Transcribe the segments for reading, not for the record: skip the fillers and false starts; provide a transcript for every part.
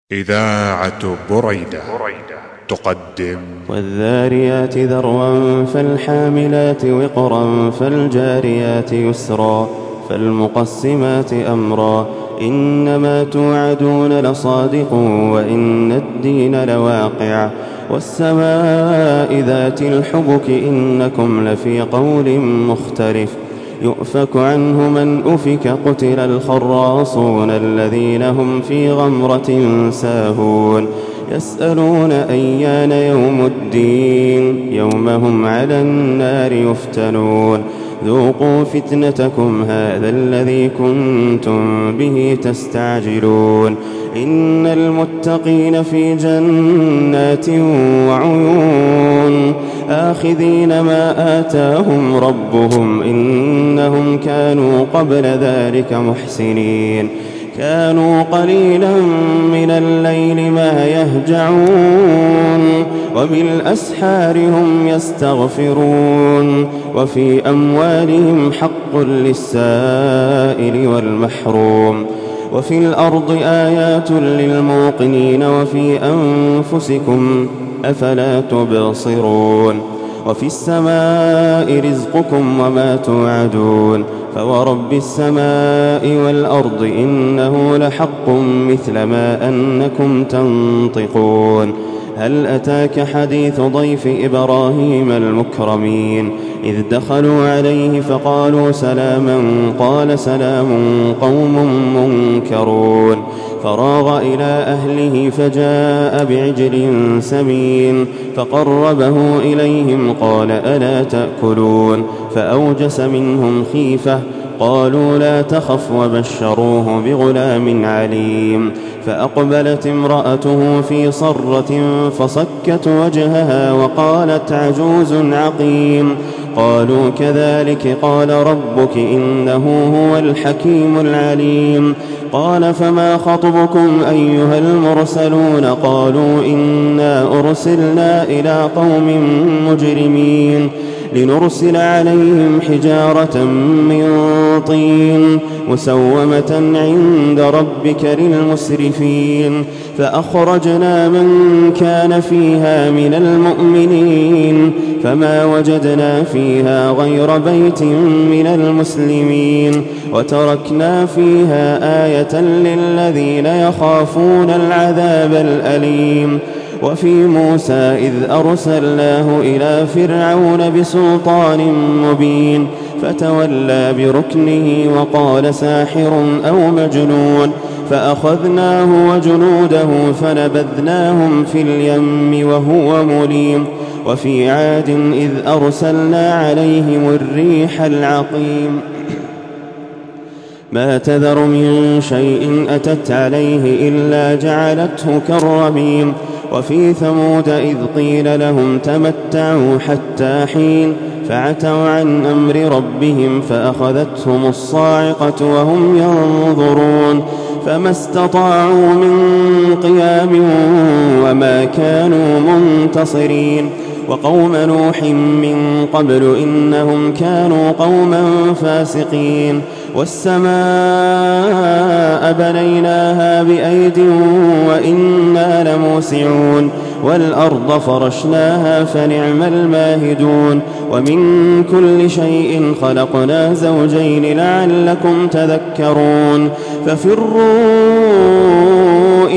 إذاعة بريدة تقدم والذاريات ذروا فالحاملات وقرا فالجاريات يسرا فالمقسمات أمرا إنما توعدون لصادق وإن الدين لواقع والسماء ذات الحبك إنكم لفي قول مختلف يؤفك عنه من أفك قتل الخراصون الذين هم في غمرة ساهون يسألون أيان يوم الدين يوم هم على النار يفتنون ذوقوا فتنتكم هذا الذي كنتم به تستعجلون إن المتقين في جنات وعيون آخذين ما آتاهم ربهم إنهم كانوا قبل ذلك محسنين كانوا قليلا من الليل ما يهجعون وبالأسحار هم يستغفرون وفي أموالهم حق للسائل والمحروم وفي الأرض آيات للموقنين وفي أنفسكم أفلا تبصرون وفي السماء رزقكم وما توعدون فورب السماء والأرض إنه لحق مثل ما أنكم تنطقون هل أتاك حديث ضيف إبراهيم المكرمين إذ دخلوا عليه فقالوا سلاما قال سلام قوم منكرون فراغ إلى أهله فجاء بعجل سمين فقربه إليهم قال ألا تأكلون فأوجس منهم خيفة قالوا لا تخف وبشروه بغلام عليم فأقبلت امرأته في صرة فصكت وجهها وقالت عجوز عقيم قالوا كذلك قال ربك إنه هو الحكيم العليم قال فما خطبكم أيها المرسلون قالوا إنا أرسلنا إلى قوم مجرمين لنرسل عليهم حجارة من طين مسومة عند ربك للمسرفين فأخرجنا من كان فيها من المؤمنين فما وجدنا فيها غير بيت من المسلمين وتركنا فيها آية للذين يخافون العذاب الأليم وفي موسى إذ أرسلناه إلى فرعون بسلطان مبين فتولى بركنه وقال ساحر أو مجنون فأخذناه وجنوده فنبذناهم في اليم وهو مليم وفي عاد إذ أرسلنا عليهم الريح العقيم ما تذر من شيء أتت عليه إلا جعلته كالرميم وفي ثمود إذ قيل لهم تمتعوا حتى حين فعتوا عن أمر ربهم فأخذتهم الصاعقة وهم ينظرون فما استطاعوا من قيام وما كانوا منتصرين وقوم نوح من قبل إنهم كانوا قوما فاسقين والسماء بنيناها بأيد وإنا لموسعون والأرض فرشناها فنعم الماهدون ومن كل شيء خلقنا زوجين لعلكم تذكرون ففروا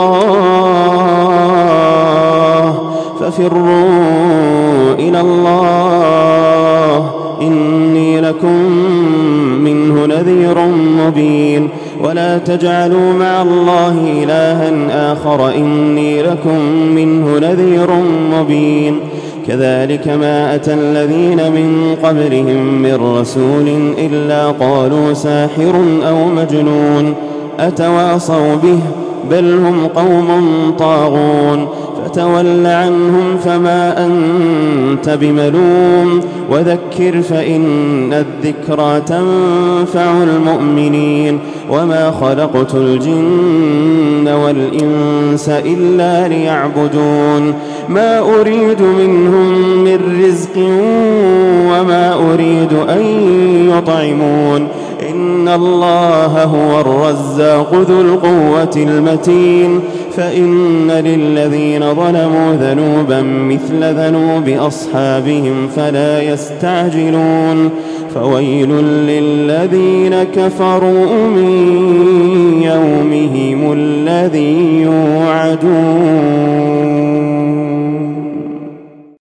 إلى الله إني لكم منه نذير مبين ولا تجعلوا مع الله إلها آخر إني لكم منه نذير مبين كذلك ما أتى الذين من قبلهم من رسول إلا قالوا ساحر أو مجنون أتواصوا به بل هم قوم طاغون فتول عنهم فما أنت بملوم وذكر فإن الذكرى تنفع المؤمنين وما خلقت الجن والإنس إلا ليعبدون ما أريد منهم من رزق وما أريد أن يطعمون إن إن الله هو الرزاق ذو القوة المتين فإن للذين ظلموا ذنوبا مثل ذنوب أصحابهم فلا يستعجلون فويل للذين كفروا من يومهم الذي يوعدون